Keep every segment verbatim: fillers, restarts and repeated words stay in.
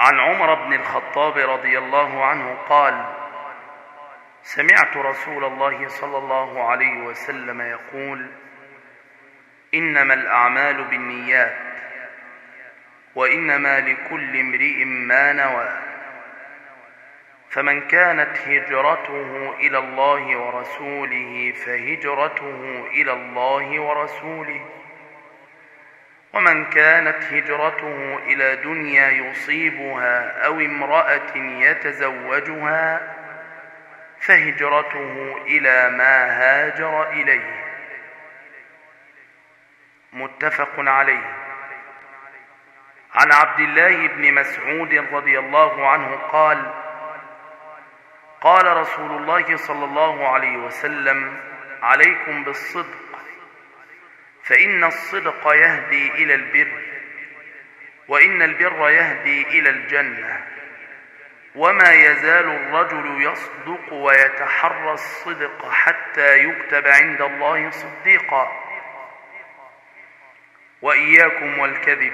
عن عمر بن الخطاب رضي الله عنه قال: سمعت رسول الله صلى الله عليه وسلم يقول: إنما الأعمال بالنيات، وإنما لكل امرئ ما نوى، فمن كانت هجرته إلى الله ورسوله فهجرته إلى الله ورسوله، ومن كانت هجرته إلى دنيا يصيبها أو امرأة يتزوجها فهجرته إلى ما هاجر إليه. متفق عليه. عن عبد الله بن مسعود رضي الله عنه قال: قال رسول الله صلى الله عليه وسلم: عليكم بالصدق، فإن الصدق يهدي إلى البر، وإن البر يهدي إلى الجنة، وما يزال الرجل يصدق ويتحرى الصدق حتى يكتب عند الله صديقا. وإياكم والكذب،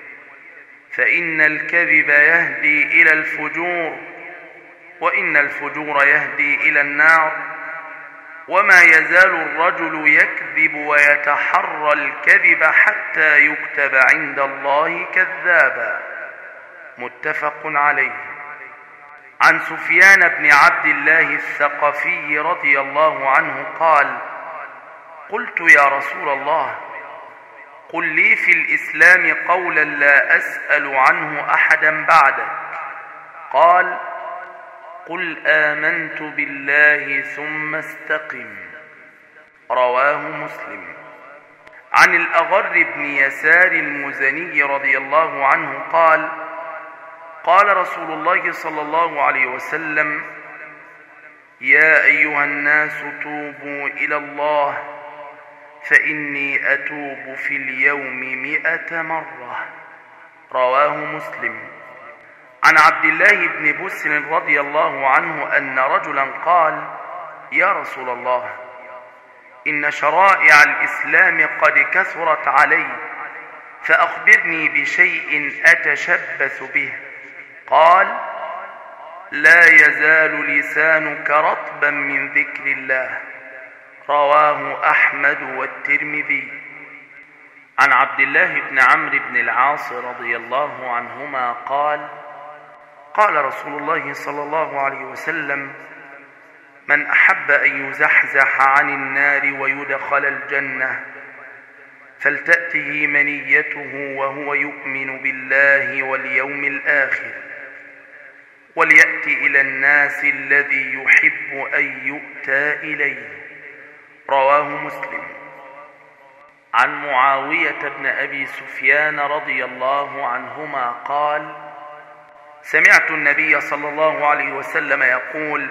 فإن الكذب يهدي إلى الفجور، وإن الفجور يهدي إلى النار، وما يزال الرجل يكذب ويتحرى الكذب حتى يكتب عند الله كذابا. متفق عليه. عن سفيان بن عبد الله الثقفي رضي الله عنه قال: قلت يا رسول الله، قل لي في الإسلام قولا لا أسأل عنه أحدا بعدك. قال: قل آمنت بالله ثم استقم. رواه مسلم. عن الأغر بن يسار المزني رضي الله عنه قال: قال رسول الله صلى الله عليه وسلم: يا أيها الناس توبوا إلى الله، فإني أتوب في اليوم مئة مرة. رواه مسلم. عن عبد الله بن بسر رضي الله عنه أن رجلا قال: يا رسول الله، إن شرائع الإسلام قد كثرت علي، فأخبرني بشيء أتشبث به. قال: لا يزال لسانك رطبا من ذكر الله. رواه أحمد والترمذي. عن عبد الله بن عمرو بن العاص رضي الله عنهما قال: قال رسول الله صلى الله عليه وسلم: من أحب أن يزحزح عن النار ويدخل الجنة فلتأته منيته وهو يؤمن بالله واليوم الآخر، وليأت إلى الناس الذي يحب أن يؤتى إليه. رواه مسلم. عن معاوية بن أبي سفيان رضي الله عنهما قال: سمعت النبي صلى الله عليه وسلم يقول: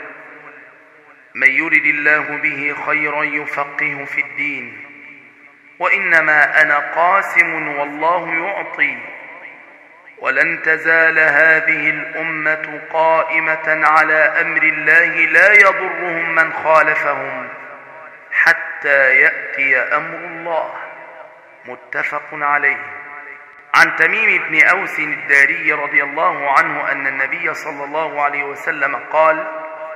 من يرد الله به خيرا يفقهه في الدين، وإنما أنا قاسم والله يعطي، ولن تزال هذه الأمة قائمة على أمر الله لا يضرهم من خالفهم حتى يأتي أمر الله. متفق عليه. عن تميم بن أوس الداري رضي الله عنه أن النبي صلى الله عليه وسلم قال: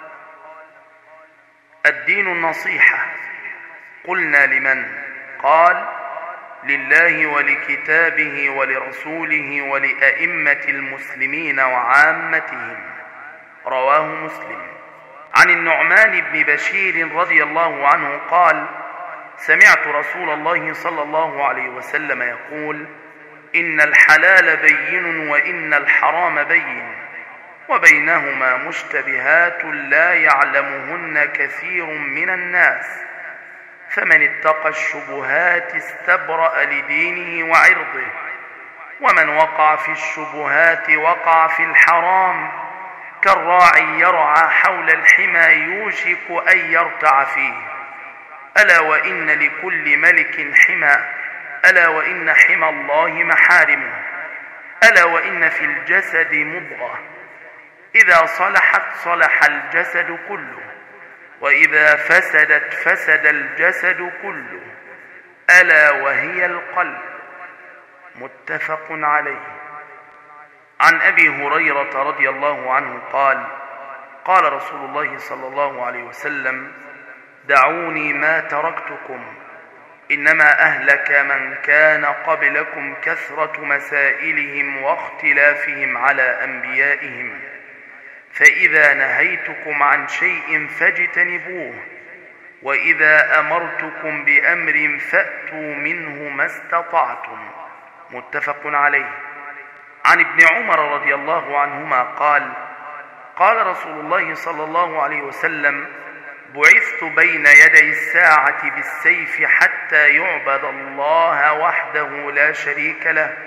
الدين النصيحة. قلنا: لمن؟ قال: لله ولكتابه ولرسوله ولأئمة المسلمين وعامتهم. رواه مسلم. عن النعمان بن بشير رضي الله عنه قال: سمعت رسول الله صلى الله عليه وسلم يقول: إن الحلال بين وإن الحرام بين، وبينهما مشتبهات لا يعلمهن كثير من الناس، فمن اتقى الشبهات استبرأ لدينه وعرضه، ومن وقع في الشبهات وقع في الحرام، كالراعي يرعى حول الحمى يوشك أن يرتع فيه. ألا وإن لكل ملك حمى، ألا وإن حمى الله محارمه، ألا وإن في الجسد مضغة إذا صلحت صلح الجسد كله، وإذا فسدت فسد الجسد كله، ألا وهي القلب. متفق عليه. عن أبي هريرة رضي الله عنه قال قال رسول الله صلى الله عليه وسلم: دعوني ما تركتكم، إنما أهلك من كان قبلكم كثرة مسائلهم واختلافهم على أنبيائهم، فإذا نهيتكم عن شيء فاجتنبوه، وإذا أمرتكم بأمر فأتوا منه ما استطعتم. متفق عليه. عن ابن عمر رضي الله عنهما قال قال رسول الله صلى الله عليه وسلم: بعثت بين يدي الساعة بالسيف حتى يعبد الله وحده لا شريك له،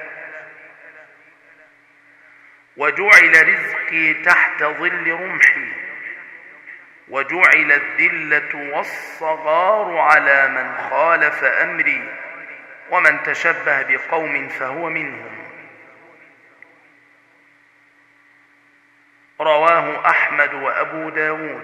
وجعل رزقي تحت ظل رمحي، وجعل الذلة والصغار على من خالف أمري، ومن تشبه بقوم فهو منهم. رواه أحمد وأبو داود.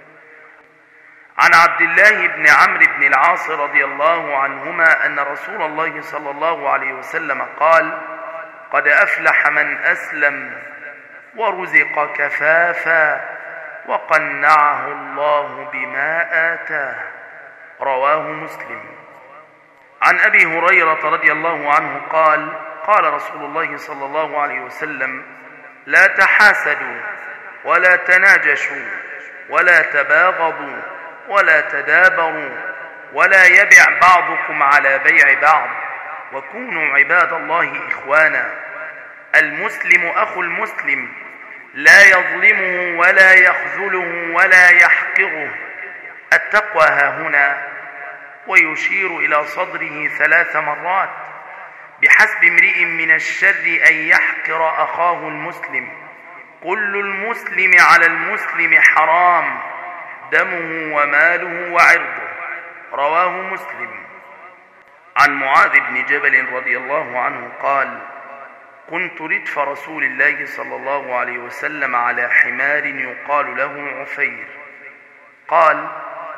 عن عبد الله بن عمرو بن العاص رضي الله عنهما أن رسول الله صلى الله عليه وسلم قال: قد أفلح من أسلم ورزق كفافا وقنعه الله بما آتاه. رواه مسلم. عن أبي هريرة رضي الله عنه قال قال رسول الله صلى الله عليه وسلم: لا تحاسدوا ولا تناجشوا ولا تباغضوا ولا تدابروا، ولا يبع بعضكم على بيع بعض، وكونوا عباد الله إخوانا. المسلم أخو المسلم، لا يظلمه ولا يخذله ولا يحقره. التقوى هاهنا. ويشير إلى صدره ثلاث مرات: بحسب امرئ من الشر أن يحقر أخاه المسلم، كل المسلم على المسلم حرام، دمه وماله وعرضه. رواه مسلم. عن معاذ بن جبل رضي الله عنه قال: كنت ردف رسول الله صلى الله عليه وسلم على حمار يقال له عفير. قال: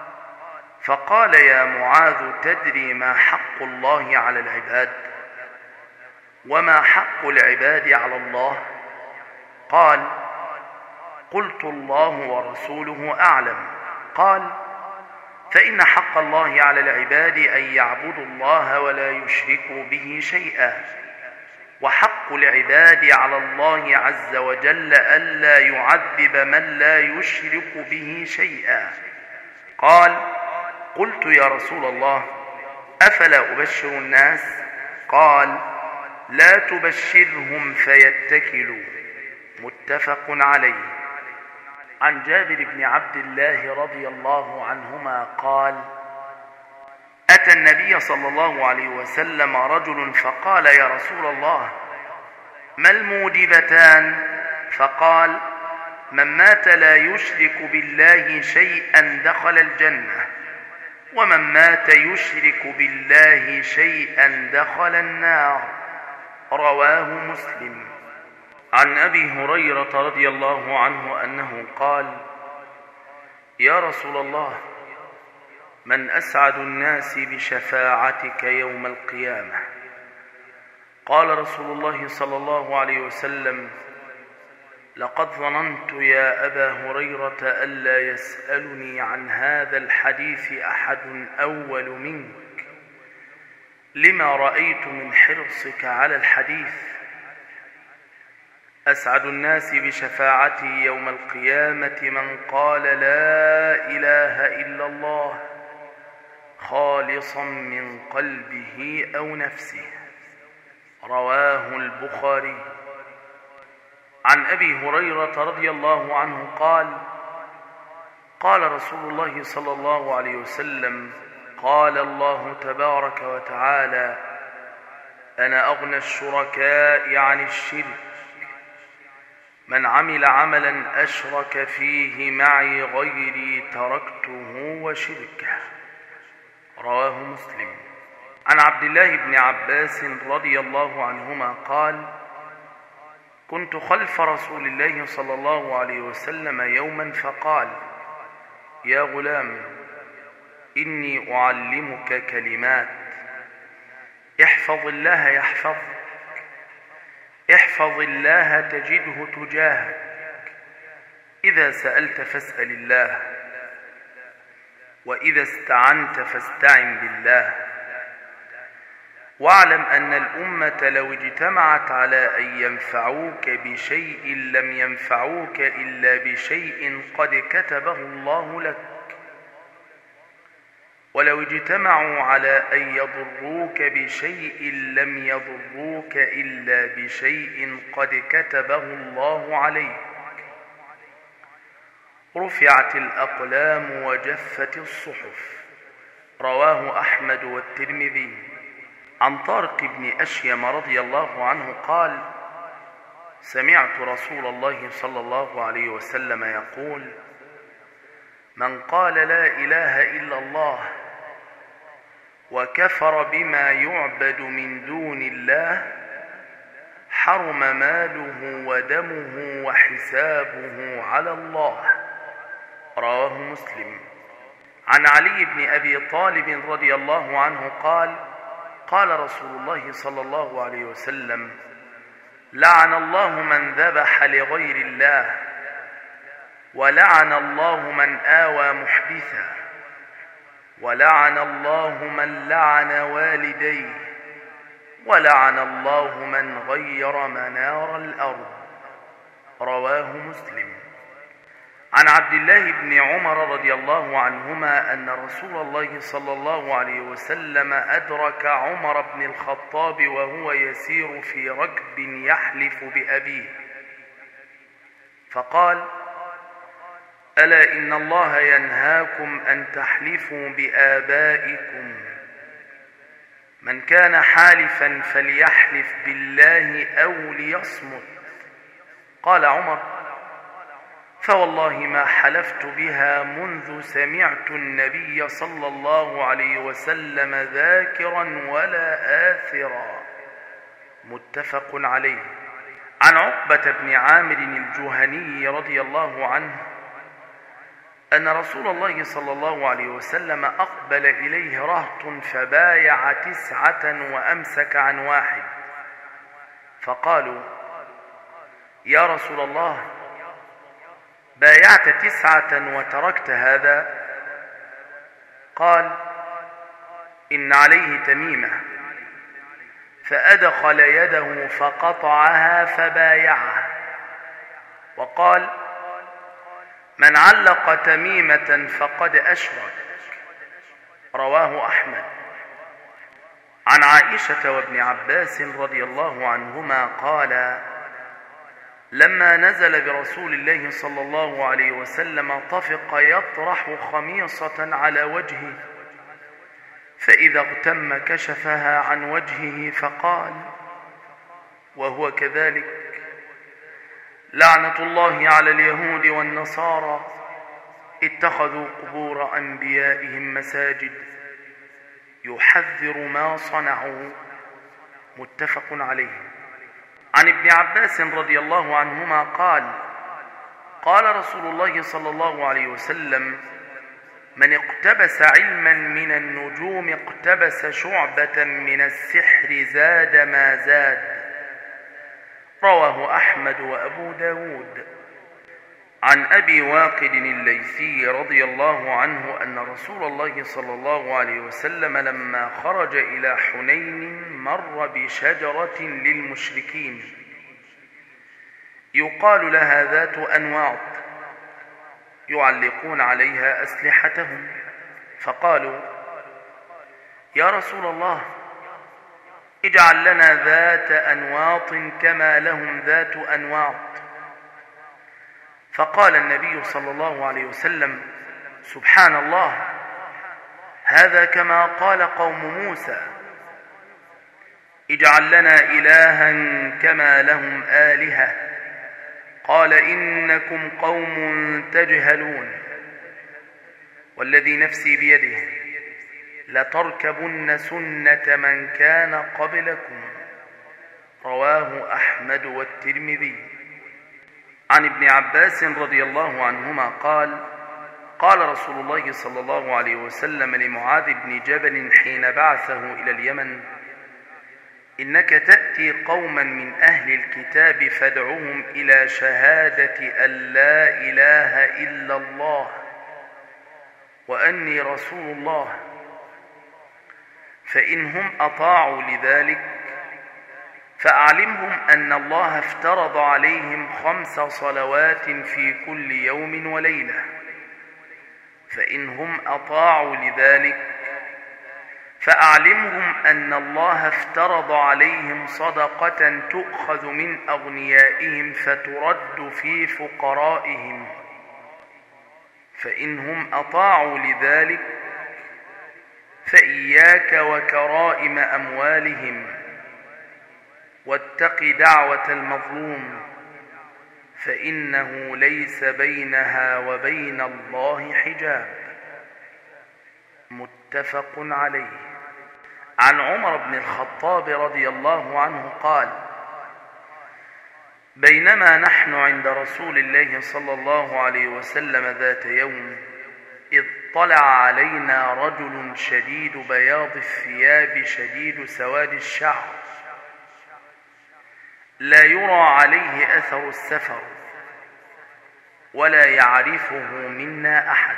فقال: يا معاذ، تدري ما حق الله على العباد؟ وما حق العباد على الله؟ قال: قلت: الله ورسوله أعلم. قال: فإن حق الله على العباد أن يعبدوا الله ولا يشركوا به شيئا، وحق العباد على الله عز وجل ألا يعذب من لا يشرك به شيئا. قال: قلت: يا رسول الله، أفلا أبشر الناس؟ قال: لا تبشرهم فيتكلوا. متفق عليه. عن جابر بن عبد الله رضي الله عنهما قال: أتى النبي صلى الله عليه وسلم رجل فقال: يا رسول الله، ما الموجبتان؟ فقال: من مات لا يشرك بالله شيئا دخل الجنة، ومن مات يشرك بالله شيئا دخل النار. رواه مسلم. عن أبي هريرة رضي الله عنه أنه قال: يا رسول الله، من أسعد الناس بشفاعتك يوم القيامة؟ قال رسول الله صلى الله عليه وسلم: لقد ظننت يا أبا هريرة ألا يسألني عن هذا الحديث أحد أول منك، لما رأيت من حرصك على الحديث. أسعد الناس بشفاعتي يوم القيامة من قال لا إله إلا الله خالصا من قلبه أو نفسه. رواه البخاري. عن أبي هريرة رضي الله عنه قال: قال رسول الله صلى الله عليه وسلم: قال الله تبارك وتعالى: أنا أغنى الشركاء عن الشرك، من عمل عملا أشرك فيه معي غيري تركته وشركه. رواه مسلم. عن عبد الله بن عباس رضي الله عنهما قال: كنت خلف رسول الله صلى الله عليه وسلم يوما فقال: يا غلام، إني أعلمك كلمات، احفظ الله يحفظك، احفظ الله تجده تجاهك، إذا سألت فاسأل الله، وإذا استعنت فاستعن بالله. واعلم أن الأمة لو اجتمعت على أن ينفعوك بشيء لم ينفعوك إلا بشيء قد كتبه الله لك، ولو اجتمعوا على أن يضروك بشيء لم يضروك إلا بشيء قد كتبه الله عليك. رفعت الأقلام وجفت الصحف. رواه أحمد والترمذي. عن طارق بن أشيم رضي الله عنه قال: سمعت رسول الله صلى الله عليه وسلم يقول: من قال لا إله إلا الله وكفر بما يعبد من دون الله حرم ماله ودمه وحسابه على الله. رواه مسلم. عن علي بن أبي طالب رضي الله عنه قال: قال رسول الله صلى الله عليه وسلم: لعن الله من ذبح لغير الله، ولعن الله من آوى محدثا، ولعن الله من لعن والديه، ولعن الله من غير منار الأرض. رواه مسلم. عن عبد الله بن عمر رضي الله عنهما أن رسول الله صلى الله عليه وسلم أدرك عمر بن الخطاب وهو يسير في ركب يحلف بأبيه، فقال: ألا إن الله ينهاكم أن تحلفوا بآبائكم، من كان حالفا فليحلف بالله أو ليصمت. قال عمر: فوالله ما حلفت بها منذ سمعت النبي صلى الله عليه وسلم ذاكرا ولا آثرا. متفق عليه. عن عقبة بن عامر الجهني رضي الله عنه أن رسول الله صلى الله عليه وسلم أقبل إليه رهط فبايع تسعة وأمسك عن واحد، فقالوا: يا رسول الله، بايعت تسعة وتركت هذا؟ قال: إن عليه تميمة. فأدخل يده فقطعها فبايعه، وقال: من علق تميمة فقد أشرك. رواه أحمد. عن عائشة وابن عباس رضي الله عنهما قال: لما نزل برسول الله صلى الله عليه وسلم طفق يطرح خميصة على وجهه، فإذا اغتم كشفها عن وجهه فقال وهو كذلك: لعنة الله على اليهود والنصارى اتخذوا قبور أنبيائهم مساجد، يحذر ما صنعوا. متفق عليه. عن ابن عباس رضي الله عنهما قال: قال رسول الله صلى الله عليه وسلم: من اقتبس علما من النجوم اقتبس شعبة من السحر زاد ما زاد. رواه أحمد وأبو داود. عن أبي واقد الليثي رضي الله عنه أن رسول الله صلى الله عليه وسلم لما خرج إلى حنين مر بشجرة للمشركين يقال لها ذات أنواط يعلقون عليها أسلحتهم، فقالوا: يا رسول الله، اجعل لنا ذات أنواط كما لهم ذات أنواط. فقال النبي صلى الله عليه وسلم: سبحان الله، هذا كما قال قوم موسى: اجعل لنا إلها كما لهم آلهة. قال: إنكم قوم تجهلون، والذي نفسي بيده لتركبن سنة من كان قبلكم. رواه أحمد والترمذي. عن ابن عباس رضي الله عنهما قال: قال رسول الله صلى الله عليه وسلم لمعاذ بن جبل حين بعثه إلى اليمن: إنك تأتي قوما من أهل الكتاب فادعوهم إلى شهادة أن لا إله إلا الله وأني رسول الله، فإنهم أطاعوا لذلك فأعلمهم أن الله افترض عليهم خمس صلوات في كل يوم وليلة، فإنهم أطاعوا لذلك فأعلمهم أن الله افترض عليهم صدقة تؤخذ من أغنيائهم فترد في فقرائهم، فإنهم أطاعوا لذلك فإياك وكرائم أموالهم، واتق دعوة المظلوم فإنه ليس بينها وبين الله حجاب. متفق عليه. عن عمر بن الخطاب رضي الله عنه قال: بينما نحن عند رسول الله صلى الله عليه وسلم ذات يوم إذ طلع علينا رجل شديد بياض الثياب شديد سواد الشعر لا يرى عليه أثر السفر ولا يعرفه منا أحد،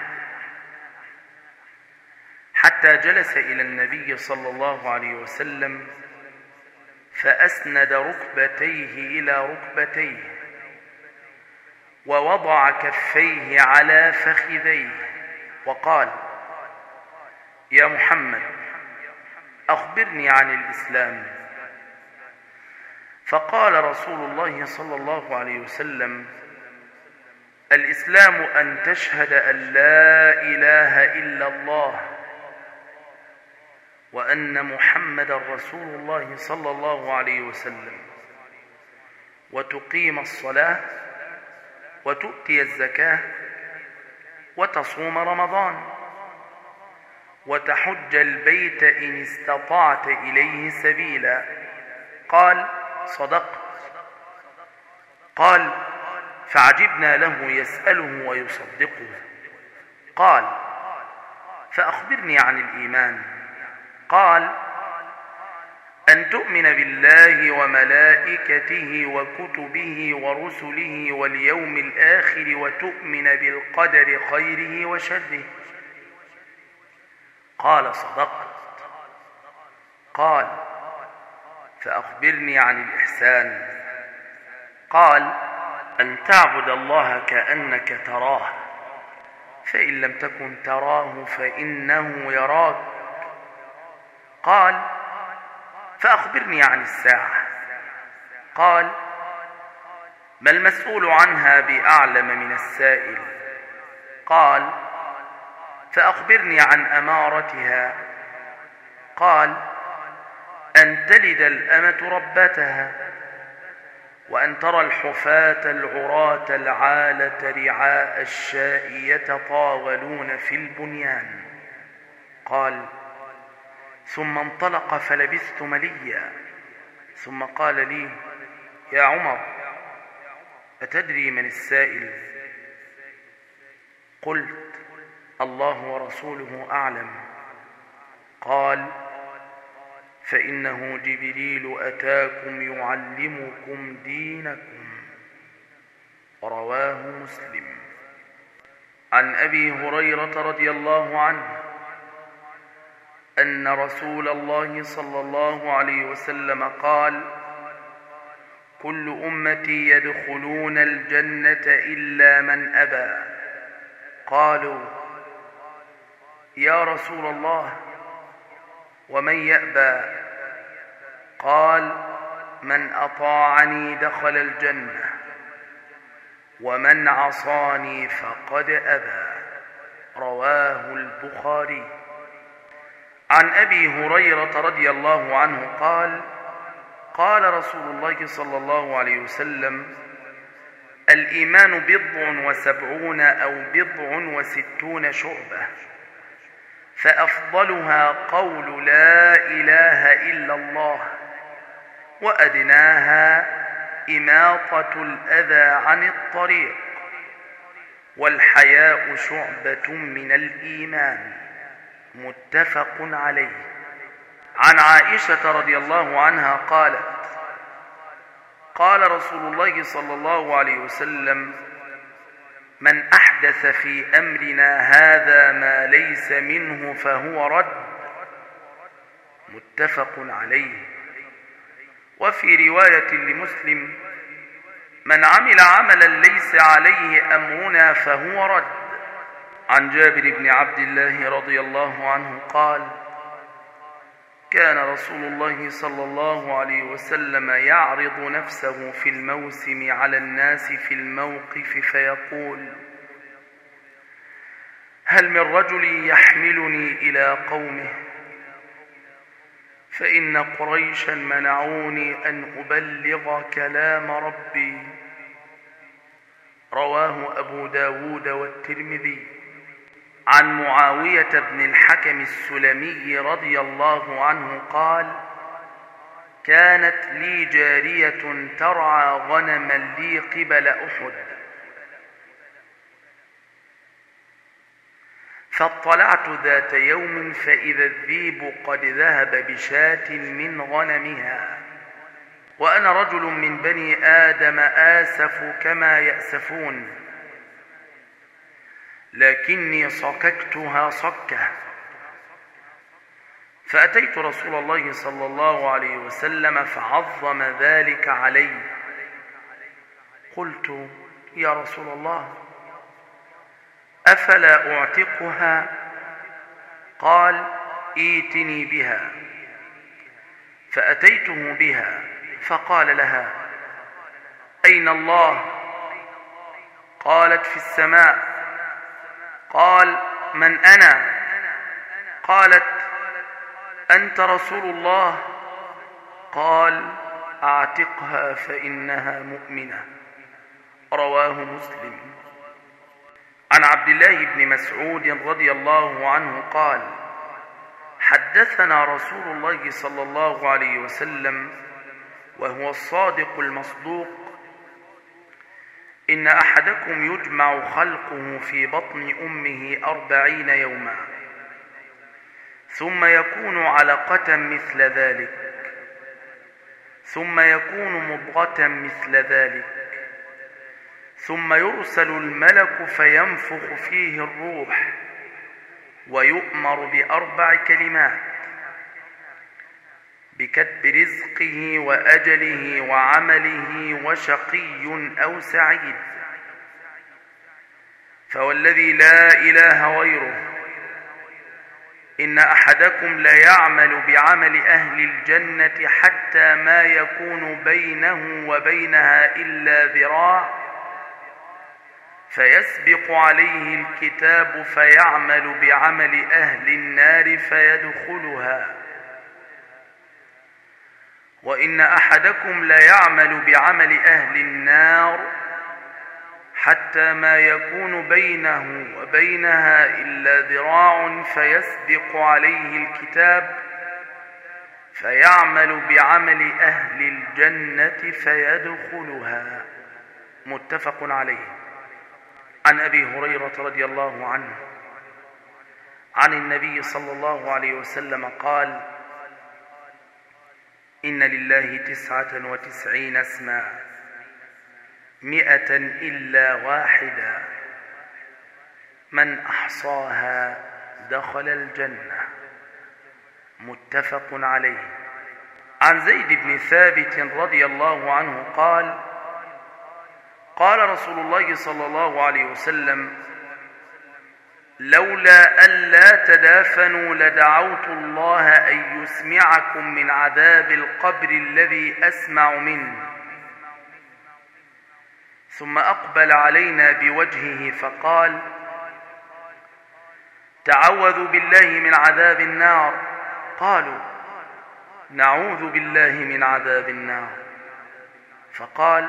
حتى جلس إلى النبي صلى الله عليه وسلم فأسند ركبتيه إلى ركبتيه ووضع كفيه على فخذيه وقال: يا محمد أخبرني عن الإسلام. فقال رسول الله صلى الله عليه وسلم: الإسلام أن تشهد أن لا إله إلا الله وأن محمد رسول الله صلى الله عليه وسلم، وتقيم الصلاة وتؤتي الزكاة وتصوم رمضان وتحج البيت إن استطعت إليه سبيلا. قال: صدقت. قال: فعجبنا له يسأله ويصدقه. قال: فأخبرني عن الإيمان. قال: أن تؤمن بالله وملائكته وكتبه ورسله واليوم الآخر وتؤمن بالقدر خيره وشره. قال: صدقت. قال: فأخبرني عن الإحسان. قال: أن تعبد الله كأنك تراه، فإن لم تكن تراه فإنه يراك. قال: فأخبرني عن الساعة. قال: ما المسؤول عنها بأعلم من السائل. قال: فأخبرني عن أمارتها. قال: أن تلد الأمة ربتها، وأن ترى الحفاة العراة العالة رعاء الشاء يتطاولون في البنيان. قال: ثم انطلق فلبثت مليا، ثم قال لي: يا عمر أتدري من السائل؟ قلت: الله ورسوله أعلم. قال: فإنه جبريل أتاكم يعلمكم دينكم. رواه مسلم. عن أبي هريرة رضي الله عنه أن رسول الله صلى الله عليه وسلم قال: كل أمتي يدخلون الجنة إلا من أبى. قالوا: يا رسول الله ومن يأبى؟ قال: من أطاعني دخل الجنة ومن عصاني فقد أبى. رواه البخاري. عن أبي هريرة رضي الله عنه قال: قال رسول الله صلى الله عليه وسلم: الإيمان بضع وسبعون أو بضع وستون شعبة، فأفضلها قول لا إله إلا الله، وأدناها إماطة الأذى عن الطريق، والحياء شعبة من الإيمان. متفق عليه. عن عائشة رضي الله عنها قالت: قال رسول الله صلى الله عليه وسلم: من أحدث في أمرنا هذا ما ليس منه فهو رد. متفق عليه. وفي رواية لمسلم: من عمل عملا ليس عليه أمرنا فهو رد. عن جابر بن عبد الله رضي الله عنه قال: كان رسول الله صلى الله عليه وسلم يعرض نفسه في الموسم على الناس في الموقف فيقول: هل من رجل يحملني إلى قومه؟ فإن قريشا منعوني أن أبلغ كلام ربي. رواه أبو داود والترمذي. عن معاوية بن الحكم السلمي رضي الله عنه قال: كانت لي جارية ترعى غنما لي قبل أحد، فاطلعت ذات يوم فإذا الذيب قد ذهب بشاة من غنمها، وأنا رجل من بني آدم آسف كما يأسفون، لكني صككتها صكة. فأتيت رسول الله صلى الله عليه وسلم فعظم ذلك علي. قلت: يا رسول الله، أفلا أعتقها؟ قال: ائتني بها. فأتيته بها فقال لها: أين الله؟ قالت: في السماء. قال: من أنا؟ قالت: أنت رسول الله. قال: أعتقها فإنها مؤمنة. رواه مسلم. عن عبد الله بن مسعود رضي الله عنه قال: حدثنا رسول الله صلى الله عليه وسلم وهو الصادق المصدوق: إن أحدكم يجمع خلقه في بطن أمه أربعين يوما، ثم يكون علقة مثل ذلك، ثم يكون مضغة مثل ذلك، ثم يرسل الملك فينفخ فيه الروح، ويؤمر بأربع كلمات: بكتب رزقه وأجله وعمله وشقي أو سعيد. فوالذي لا إله غيره إن أحدكم ليعمل بعمل أهل الجنة حتى ما يكون بينه وبينها إلا ذراع، فيسبق عليه الكتاب فيعمل بعمل أهل النار فيدخلها. وإن أحدكم ليعمل بعمل أهل النار حتى ما يكون بينه وبينها إلا ذراع، فيسبق عليه الكتاب فيعمل بعمل أهل الجنة فيدخلها. متفق عليه. عن أبي هريرة رضي الله عنه عن النبي صلى الله عليه وسلم قال: إن لله تسعة وتسعين اسما مئة إلا واحدا، من أحصاها دخل الجنة. متفق عليه. عن زيد بن ثابت رضي الله عنه قال: قال رسول الله صلى الله عليه وسلم: لولا ألا تدافنوا لدعوت الله أن يسمعكم من عذاب القبر الذي أسمع منه. ثم أقبل علينا بوجهه فقال: تعوذوا بالله من عذاب النار. قالوا: نعوذ بالله من عذاب النار. فقال: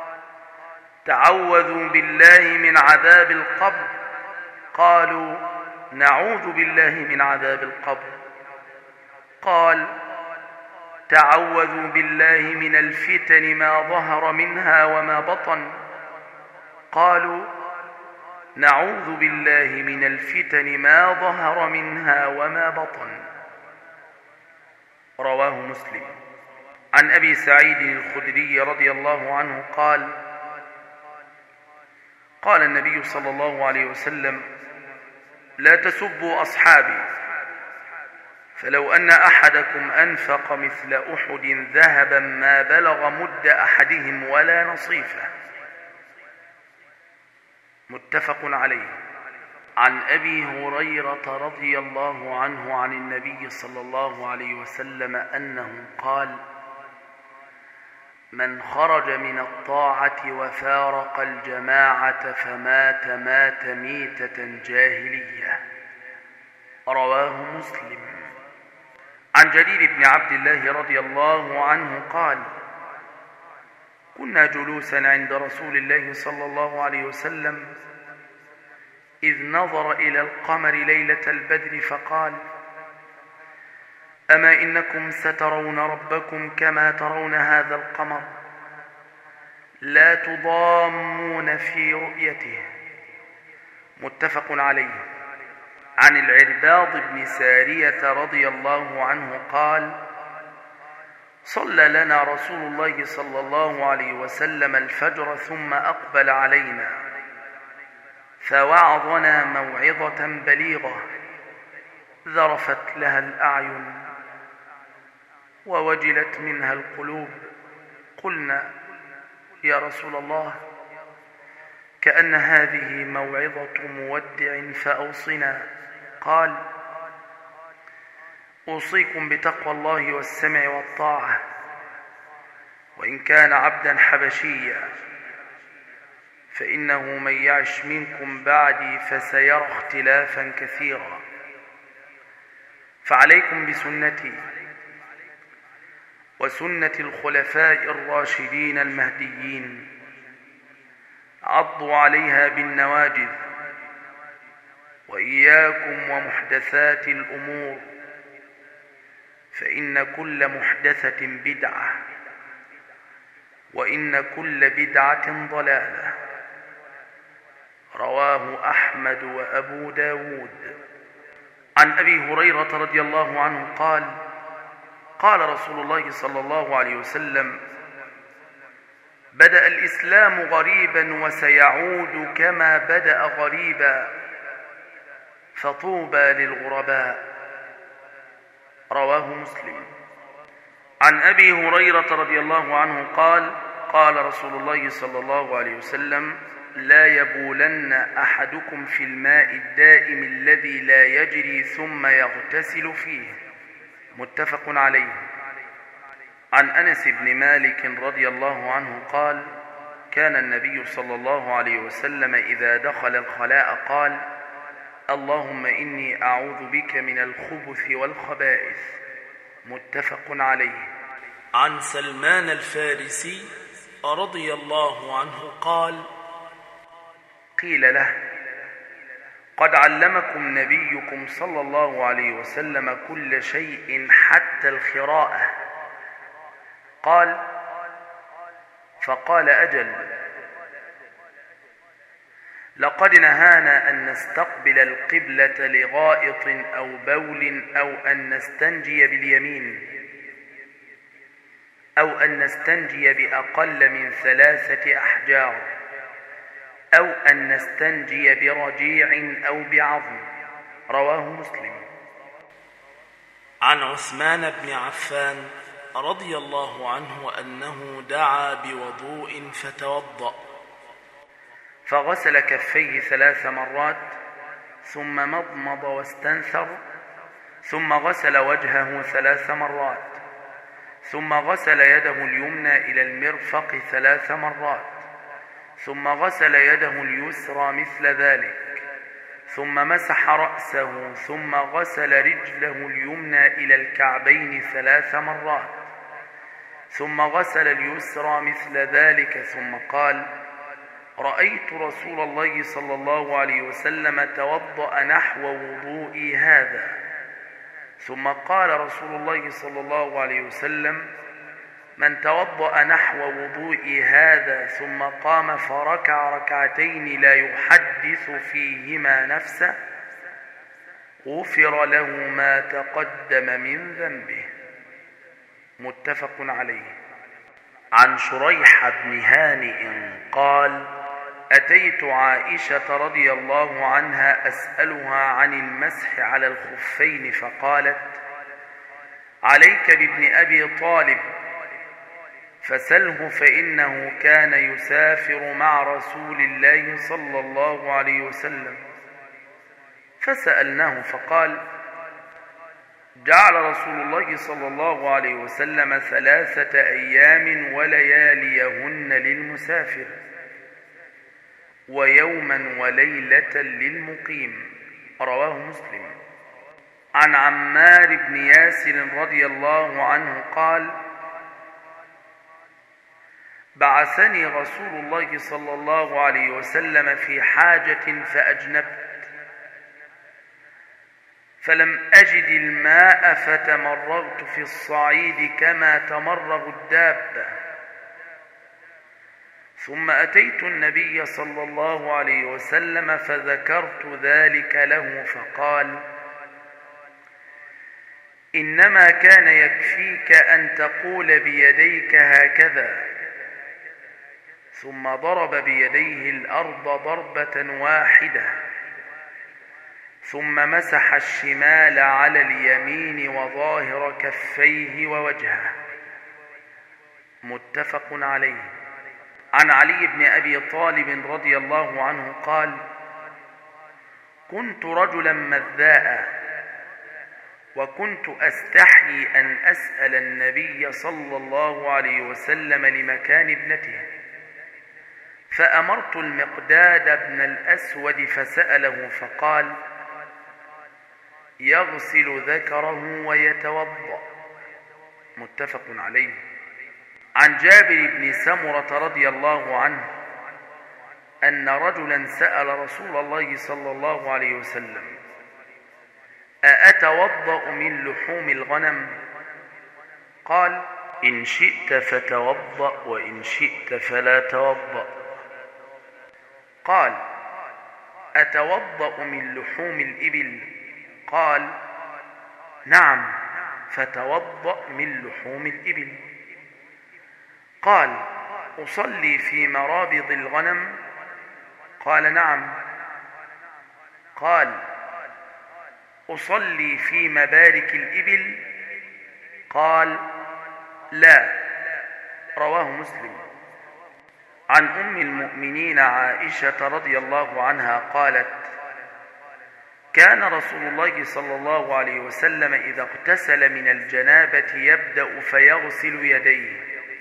تعوذوا بالله من عذاب القبر. قالوا: نعوذ بالله من عذاب القبر. قال: تعوذوا بالله من الفتن ما ظهر منها وما بطن. قالوا: نعوذ بالله من الفتن ما ظهر منها وما بطن. رواه مسلم. عن أبي سعيد الخدري رضي الله عنه قال: قال النبي صلى الله عليه وسلم: لا تسبوا أصحابي، فلو أن أحدكم أنفق مثل أحد ذهبا ما بلغ مد أحدهم ولا نصيفه. متفق عليه. عن أبي هريرة رضي الله عنه عن النبي صلى الله عليه وسلم أنه قال: من خرج من الطاعة وفارق الجماعة فمات مات ميتة جاهلية. رواه مسلم. عن جرير بن عبد الله رضي الله عنه قال: كنا جلوسا عند رسول الله صلى الله عليه وسلم إذ نظر إلى القمر ليلة البدر فقال: أما إنكم سترون ربكم كما ترون هذا القمر، لا تضامون في رؤيته. متفق عليه. عن العرباض بن سارية رضي الله عنه قال: صلى لنا رسول الله صلى الله عليه وسلم الفجر ثم أقبل علينا فوعظنا موعظة بليغة ذرفت لها الأعين ووجلت منها القلوب. قلنا: يا رسول الله، كأن هذه موعظة مودع فأوصنا. قال: أوصيكم بتقوى الله والسمع والطاعة، وإن كان عبدا حبشيا، فإنه من يعش منكم بعدي فسيرى اختلافا كثيرا، فعليكم بسنتي وسنة الخلفاء الراشدين المهديين، عضوا عليها بالنواجذ، وإياكم ومحدثات الأمور، فإن كل محدثة بدعة، وإن كل بدعة ضلالة. رواه أحمد وأبو داود. عن أبي هريرة رضي الله عنه قال: قال رسول الله صلى الله عليه وسلم: بدأ الإسلام غريبا وسيعود كما بدأ غريبا، فطوبى للغرباء. رواه مسلم. عن أبي هريرة رضي الله عنه قال: قال رسول الله صلى الله عليه وسلم: لا يبولن أحدكم في الماء الدائم الذي لا يجري ثم يغتسل فيه. متفق عليه. عن أنس بن مالك رضي الله عنه قال: كان النبي صلى الله عليه وسلم إذا دخل الخلاء قال: اللهم إني أعوذ بك من الخبث والخبائث. متفق عليه. عن سلمان الفارسي رضي الله عنه قال: قيل له: قد علمكم نبيكم صلى الله عليه وسلم كل شيء حتى الخراءة. قال: فقال: أجل، لقد نهانا أن نستقبل القبلة لغائط أو بول أو أن نستنجي باليمين أو أن نستنجي بأقل من ثلاثة أحجار أو أن نستنجي برجيع أو بعظم. رواه مسلم. عن عثمان بن عفان رضي الله عنه أنه دعا بوضوء فتوضأ فغسل كفيه ثلاث مرات ثم مضمض واستنثر، ثم غسل وجهه ثلاث مرات، ثم غسل يده اليمنى إلى المرفق ثلاث مرات، ثم غسل يده اليسرى مثل ذلك، ثم مسح رأسه، ثم غسل رجله اليمنى إلى الكعبين ثلاث مرات، ثم غسل اليسرى مثل ذلك، ثم قال: رأيت رسول الله صلى الله عليه وسلم توضأ نحو وضوئي هذا. ثم قال رسول الله صلى الله عليه وسلم: من توضأ نحو وضوئي هذا ثم قام فركع ركعتين لا يحدث فيهما نفسه غفر له ما تقدم من ذنبه. متفق عليه. عن شريح بن هانئ قال: أتيت عائشة رضي الله عنها أسألها عن المسح على الخفين فقالت: عليك بابن أبي طالب فسله فإنه كان يسافر مع رسول الله صلى الله عليه وسلم. فسألناه فقال: جعل رسول الله صلى الله عليه وسلم ثلاثة أيام ولياليهن للمسافر ويوما وليلة للمقيم. رواه مسلم. عن عمار بن ياسر رضي الله عنه قال: بعثني رسول الله صلى الله عليه وسلم في حاجة فأجنبت فلم أجد الماء فتمرغت في الصعيد كما تمرغ الدابة، ثم أتيت النبي صلى الله عليه وسلم فذكرت ذلك له فقال: إنما كان يكفيك أن تقول بيديك هكذا، ثم ضرب بيديه الأرض ضربة واحدة، ثم مسح الشمال على اليمين وظاهر كفيه ووجهه. متفق عليه. عن علي بن أبي طالب رضي الله عنه قال: كنت رجلا مذاء وكنت أستحيي أن أسأل النبي صلى الله عليه وسلم لمكان ابنته، فأمرت المقداد بن الأسود فسأله فقال: يغسل ذكره ويتوضأ. متفق عليه. عن جابر بن سمرة رضي الله عنه أن رجلا سأل رسول الله صلى الله عليه وسلم: أأتوضأ من لحوم الغنم؟ قال: إن شئت فتوضأ وإن شئت فلا توضأ. قال: أتوضأ من لحوم الإبل؟ قال: نعم، فتوضأ من لحوم الإبل. قال: أصلي في مرابض الغنم؟ قال: نعم. قال: أصلي في مبارك الإبل؟ قال: لا. رواه مسلم. عن أم المؤمنين عائشة رضي الله عنها قالت: كان رسول الله صلى الله عليه وسلم إذا اغتسل من الجنابة يبدأ فيغسل يديه،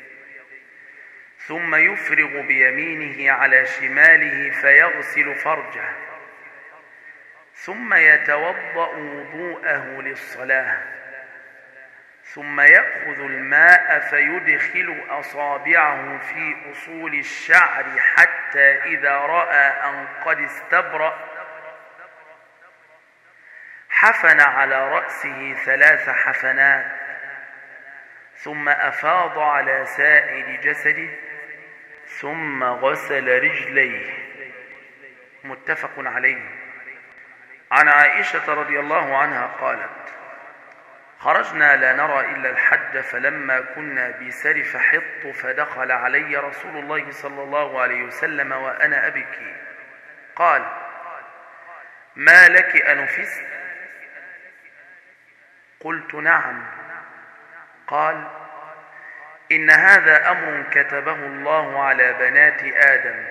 ثم يفرغ بيمينه على شماله فيغسل فرجه، ثم يتوضأ وضوءه للصلاة، ثم يأخذ الماء فيدخل أصابعه في أصول الشعر حتى إذا رأى أن قد استبرأ حفن على رأسه ثلاث حفنات، ثم أفاض على سائر جسده، ثم غسل رجليه. متفق عليه. عن عائشة رضي الله عنها قالت: خرجنا لا نرى إلا الحج، فلما كنا بسرف حط فدخل علي رسول الله صلى الله عليه وسلم وأنا أبكي، قال: ما لك أنفست؟ قلت: نعم. قال: إن هذا أمر كتبه الله على بنات آدم،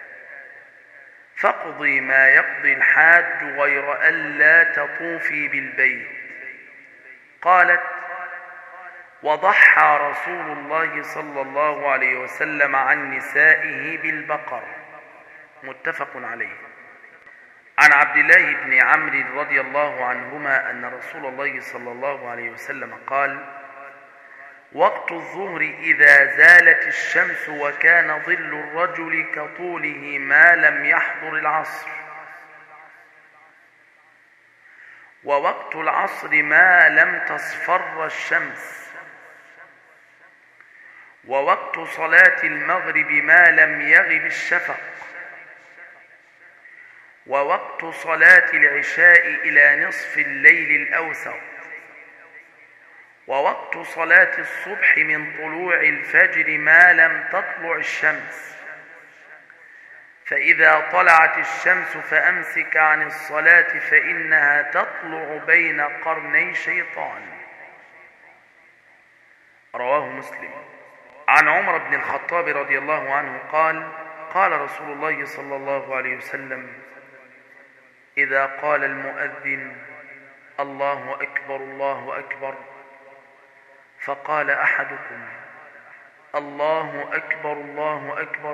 فاقضي ما يقضي الحاج غير ألا تطوفي بالبيت. قالت: وضحى رسول الله صلى الله عليه وسلم عن نسائه بالبقر. متفق عليه. عن عبد الله بن عمرو رضي الله عنهما أن رسول الله صلى الله عليه وسلم قال: وقت الظهر إذا زالت الشمس وكان ظل الرجل كطوله ما لم يحضر العصر، ووقت العصر ما لم تصفر الشمس، ووقت صلاة المغرب ما لم يغب الشفق، ووقت صلاة العشاء إلى نصف الليل الأوسط، ووقت صلاة الصبح من طلوع الفجر ما لم تطلع الشمس، فإذا طلعت الشمس فأمسك عن الصلاة فإنها تطلع بين قرني شيطان. رواه مسلم. عن عمر بن الخطاب رضي الله عنه قال: قال رسول الله صلى الله عليه وسلم: إذا قال المؤذن الله أكبر الله أكبر، فقال أحدكم الله أكبر الله أكبر،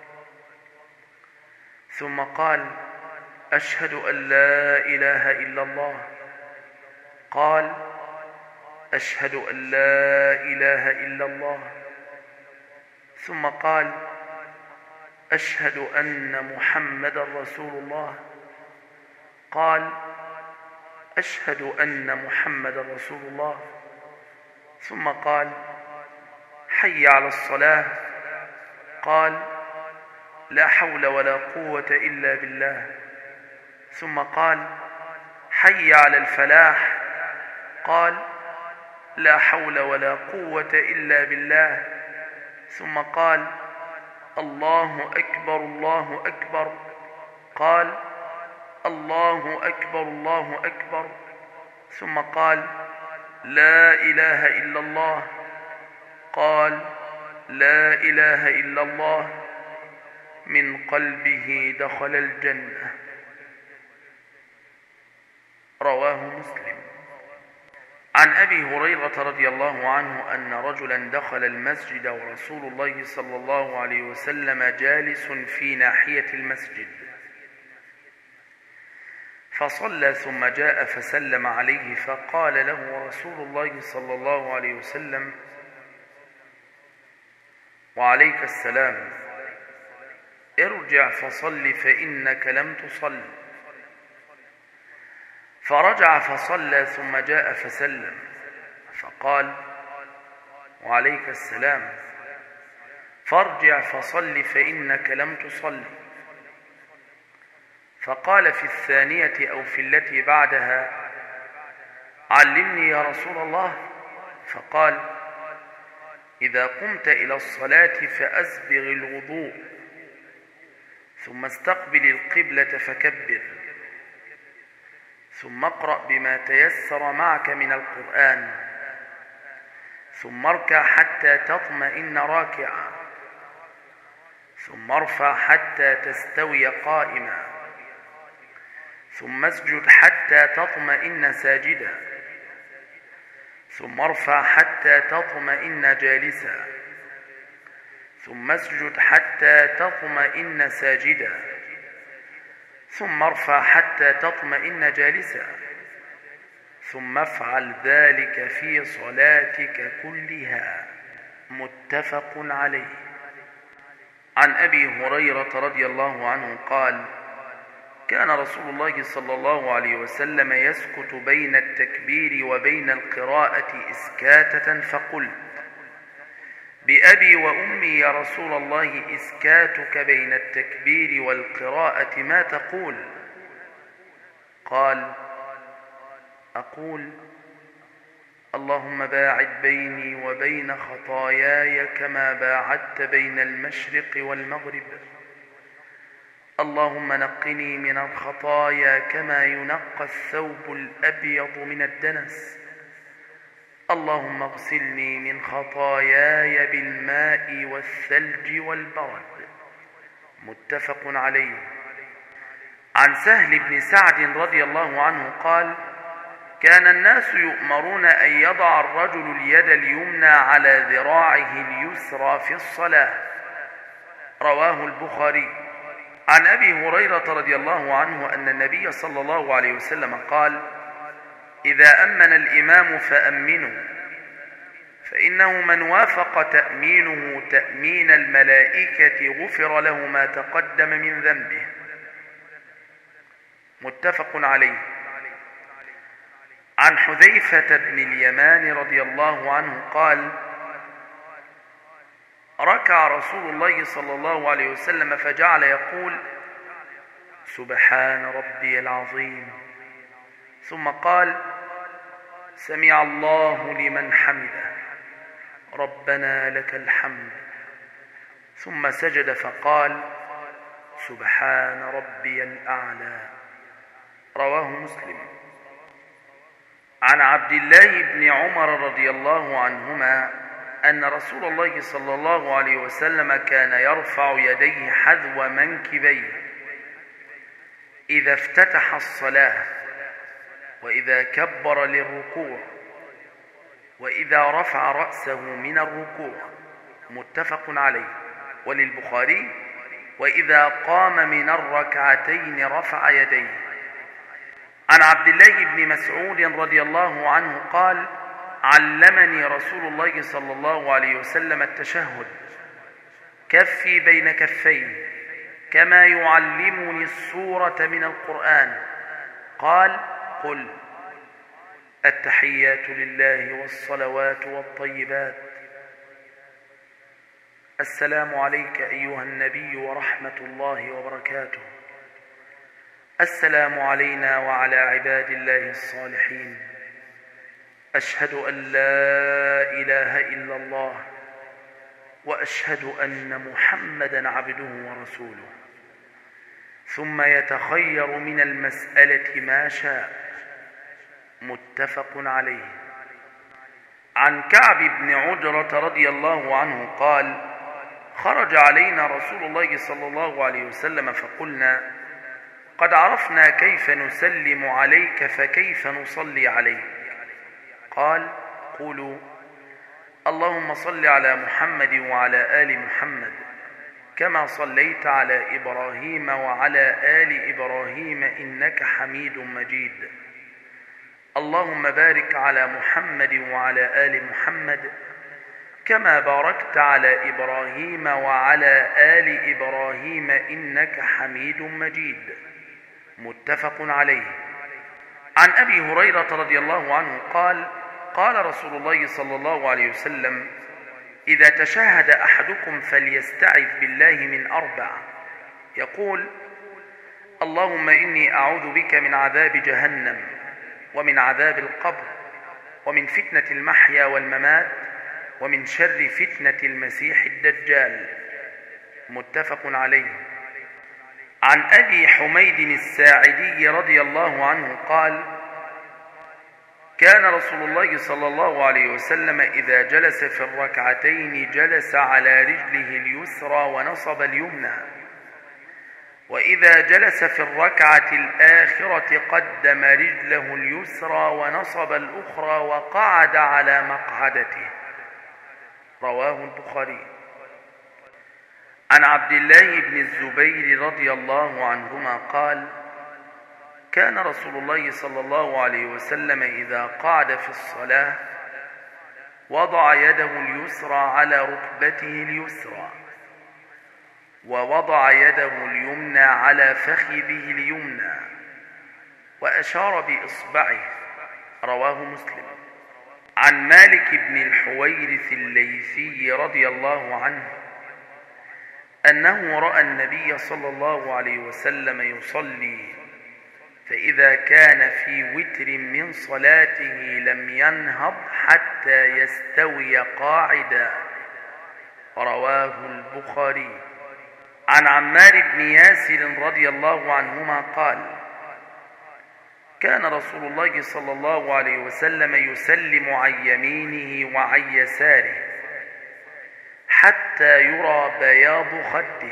ثم قال أشهد أن لا إله إلا الله، قال أشهد أن لا إله إلا الله، ثم قال أشهد أن محمدا رسول الله، قال أشهد أن محمدا رسول الله، ثم قال حي على الصلاة، قال لا حول ولا قوة إلا بالله، ثم قال حي على الفلاح، قال لا حول ولا قوة إلا بالله، ثم قال الله أكبر الله أكبر، قال الله أكبر الله أكبر، ثم قال لا إله إلا الله، قال لا إله إلا الله، من قلبه دخل الجنة. رواه مسلم. عن أبي هريرة رضي الله عنه أن رجلا دخل المسجد ورسول الله صلى الله عليه وسلم جالس في ناحية المسجد، فصلى ثم جاء فسلم عليه، فقال له رسول الله صلى الله عليه وسلم: وعليك السلام، ارجع فصل فإنك لم تصل. فرجع فصلى ثم جاء فسلم، فقال: وعليك السلام، فارجع فصل فإنك لم تصل. فقال في الثانية أو في التي بعدها: علمني يا رسول الله. فقال: إذا قمت إلى الصلاة فأسبغ الوضوء، ثم استقبل القبلة فكبر، ثم اقرأ بما تيسر معك من القرآن، ثم اركع حتى تطمئن راكعا، ثم ارفع حتى تستوي قائما، ثم اسجد حتى تطمئن ساجدا، ثم ارفع حتى تطمئن جالسا، ثم اسجد حتى تطمئن ساجدا، ثم ارفع حتى تطمئن جالسا، ثم افعل ذلك في صلاتك كلها. متفق عليه. عن أبي هريرة رضي الله عنه قال: كان رسول الله صلى الله عليه وسلم يسكت بين التكبير وبين القراءة إسكاتة، فقلت: بأبي وأمي يا رسول الله، إسكاتك بين التكبير والقراءة ما تقول؟ قال: أقول: اللهم باعد بيني وبين خطاياي كما باعدت بين المشرق والمغرب، اللهم نقني من الخطايا كما ينقى الثوب الأبيض من الدنس، اللهم اغسلني من خطاياي بالماء والثلج والبرد. متفق عليه. عن سهل بن سعد رضي الله عنه قال: كان الناس يؤمرون أن يضع الرجل اليد اليمنى على ذراعه اليسرى في الصلاة. رواه البخاري. عن أبي هريرة رضي الله عنه أن النبي صلى الله عليه وسلم قال: إذا أمن الإمام فأمنوا، فإنه من وافق تأمينه تأمين الملائكة غفر له ما تقدم من ذنبه. متفق عليه. عن حذيفة بن اليمان رضي الله عنه قال: ركع رسول الله صلى الله عليه وسلم فجعل يقول: سبحان ربي العظيم، ثم قال: سمع الله لمن حمده ربنا لك الحمد، ثم سجد فقال سبحان ربي الأعلى. رواه مسلم. عن عبد الله بن عمر رضي الله عنهما أن رسول الله صلى الله عليه وسلم كان يرفع يديه حذو منكبيه إذا افتتح الصلاة، وإذا كبر للركوع، وإذا رفع رأسه من الركوع، متفق عليه. وللبخاري وإذا قام من الركعتين رفع يديه. عن عبد الله بن مسعود رضي الله عنه قال علمني رسول الله صلى الله عليه وسلم التشهد كفي بين كفين كما يعلمني السورة من القرآن. قال قل التحيات لله والصلوات والطيبات، السلام عليك أيها النبي ورحمة الله وبركاته، السلام علينا وعلى عباد الله الصالحين، أشهد أن لا إله إلا الله وأشهد أن محمدا عبده ورسوله. ثم يتخير من المسألة ما شاء، متفق عليه. عن كعب بن عجرة رضي الله عنه قال خرج علينا رسول الله صلى الله عليه وسلم فقلنا قد عرفنا كيف نسلم عليك فكيف نصلي عليك؟ قال قولوا اللهم صل على محمد وعلى آل محمد كما صليت على إبراهيم وعلى آل إبراهيم إنك حميد مجيد، اللهم بارك على محمد وعلى آل محمد كما باركت على إبراهيم وعلى آل إبراهيم إنك حميد مجيد، متفق عليه. عن أبي هريرة رضي الله عنه قال قال رسول الله صلى الله عليه وسلم إذا تشهد أحدكم فليستعذ بالله من أربع، يقول اللهم إني أعوذ بك من عذاب جهنم ومن عذاب القبر ومن فتنة المحيا والممات ومن شر فتنة المسيح الدجال، متفق عليه. عن أبي حميد الساعدي رضي الله عنه قال كان رسول الله صلى الله عليه وسلم إذا جلس في الركعتين جلس على رجله اليسرى ونصب اليمنى، وإذا جلس في الركعة الآخرة قدم رجله اليسرى ونصب الأخرى وقعد على مقعدته. رواه البخاري. عن عبد الله بن الزبير رضي الله عنهما قال كان رسول الله صلى الله عليه وسلم إذا قعد في الصلاة وضع يده اليسرى على ركبته اليسرى ووضع يده اليمنى على فخذه اليمنى وأشار بإصبعه. رواه مسلم. عن مالك بن الحويرث الليثي رضي الله عنه أنه رأى النبي صلى الله عليه وسلم يصلي فإذا كان في وتر من صلاته لم ينهض حتى يستوي قاعدا. رواه البخاري. عن عمار بن ياسر رضي الله عنهما قال كان رسول الله صلى الله عليه وسلم يسلم عن يمينه وعن يساره حتى يرى بياض خده،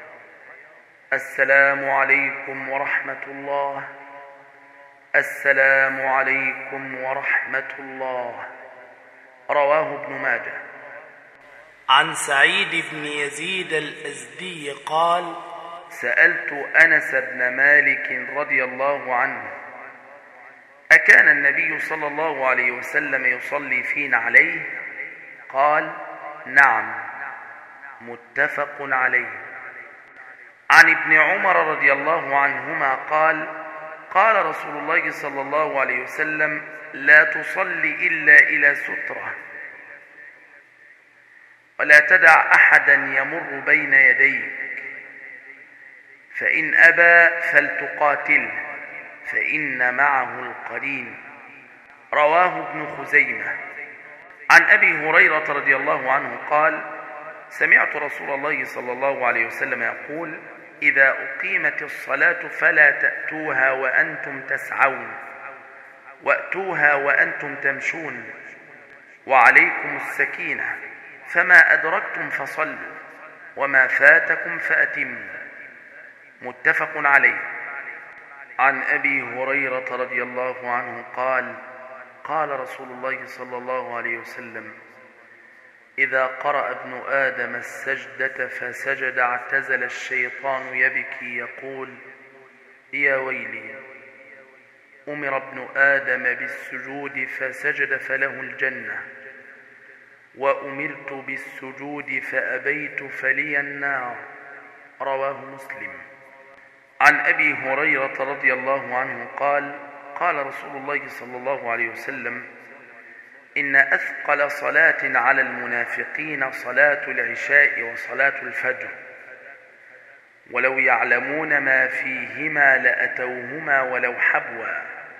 السلام عليكم ورحمة الله، السلام عليكم ورحمة الله. رواه ابن ماجه. عن سعيد بن يزيد الأزدي قال سألت أنس بن مالك رضي الله عنه أكان النبي صلى الله عليه وسلم يصلي فينا عليه؟ قال نعم، متفق عليه. عن ابن عمر رضي الله عنهما قال قال رسول الله صلى الله عليه وسلم لا تصلي إلا إلى سترة ولا تدع أحدا يمر بين يديك، فإن أبى فلتقاتله فإن معه القرين. رواه ابن خزيمة. عن أبي هريرة رضي الله عنه قال: سمعت رسول الله صلى الله عليه وسلم يقول: إذا أقيمت الصلاة فلا تأتوها وأنتم تسعون، وأتوها وأنتم تمشون، وعليكم السكينة، فما أدركتم فصلوا، وما فاتكم فأتموا. متفق عليه. عن أبي هريرة رضي الله عنه قال: قال رسول الله صلى الله عليه وسلم: إذا قرأ ابن آدم السجدة فسجد اعتزل الشيطان يبكي يقول: يا ويلي، أمر ابن آدم بالسجود فسجد فله الجنة، وأمرت بالسجود فأبيت فلي النار. رواه مسلم. عن أبي هريرة رضي الله عنه قال: قال رسول الله صلى الله عليه وسلم: إن أثقل صلاة على المنافقين صلاة العشاء وصلاة الفجر، ولو يعلمون ما فيهما لأتوهما ولو حبوا.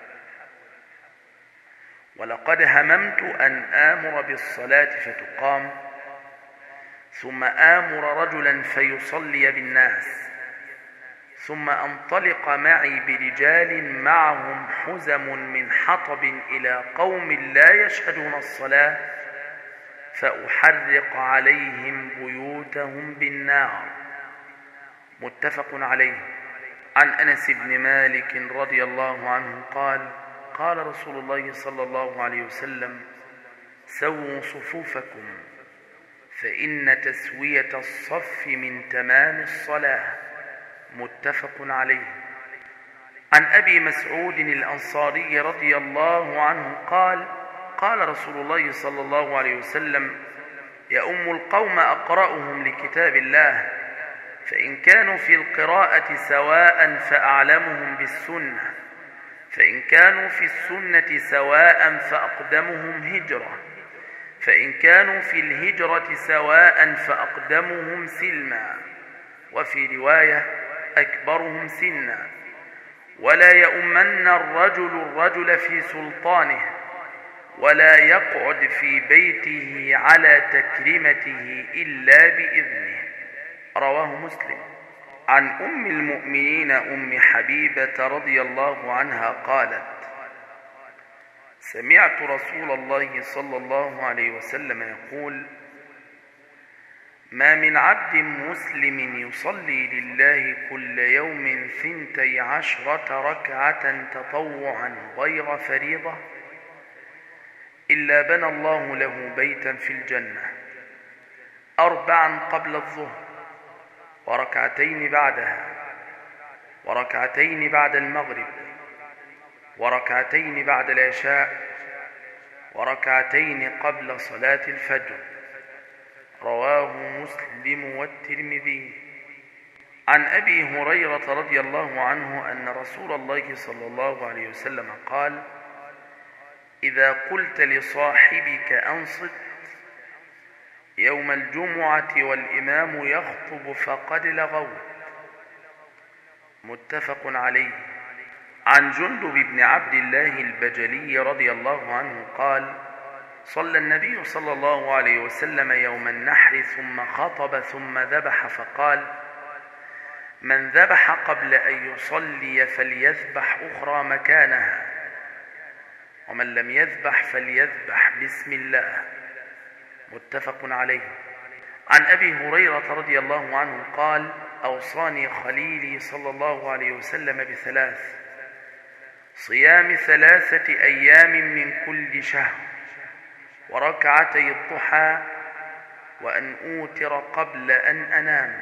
ولقد هممت أن آمر بالصلاة فتقام، ثم آمر رجلا فيصلي بالناس، ثم أنطلق معي برجال معهم حزم من حطب إلى قوم لا يشهدون الصلاة، فأحرق عليهم بيوتهم بالنار. متفق عليه. عن أنس بن مالك رضي الله عنه قال: قال رسول الله صلى الله عليه وسلم: سووا صفوفكم، فإن تسوية الصف من تمام الصلاة. متفق عليه. عن أبي مسعود الأنصاري رضي الله عنه قال: قال رسول الله صلى الله عليه وسلم: يؤم القوم أقرأهم لكتاب الله، فإن كانوا في القراءة سواء فأعلمهم بالسنة، فإن كانوا في السنة سواء فأقدمهم هجرة، فإن كانوا في الهجرة سواء فأقدمهم سلما، وفي رواية أكبرهم سنا. ولا يؤمن الرجل الرجل في سلطانه، ولا يقعد في بيته على تكريمته إلا بإذنه. رواه مسلم. عن أم المؤمنين أم حبيبة رضي الله عنها قالت: سمعت رسول الله صلى الله عليه وسلم يقول: ما من عبد مسلم يصلي لله كل يوم ثنتي عشرة ركعة تطوعا غير فريضة إلا بنى الله له بيتا في الجنة، أربعا قبل الظهر، وركعتين بعدها، وركعتين بعد المغرب، وركعتين بعد العشاء، وركعتين قبل صلاة الفجر. رواه مسلم والترمذي. عن أبي هريرة رضي الله عنه أن رسول الله صلى الله عليه وسلم قال: إذا قلت لصاحبك أنصت يوم الجمعة والإمام يخطب فقد لغوت. متفق عليه. عن جندب بن عبد الله البجلي رضي الله عنه قال: صلى النبي صلى الله عليه وسلم يوم النحر ثم خطب ثم ذبح فقال: من ذبح قبل أن يصلي فليذبح أخرى مكانها، ومن لم يذبح فليذبح بسم الله. متفق عليه. عن أبي هريرة رضي الله عنه قال: أوصاني خليلي صلى الله عليه وسلم بثلاث: صيام ثلاثة أيام من كل شهر، وركعتي الضحى، وأن أوتر قبل أن أنام.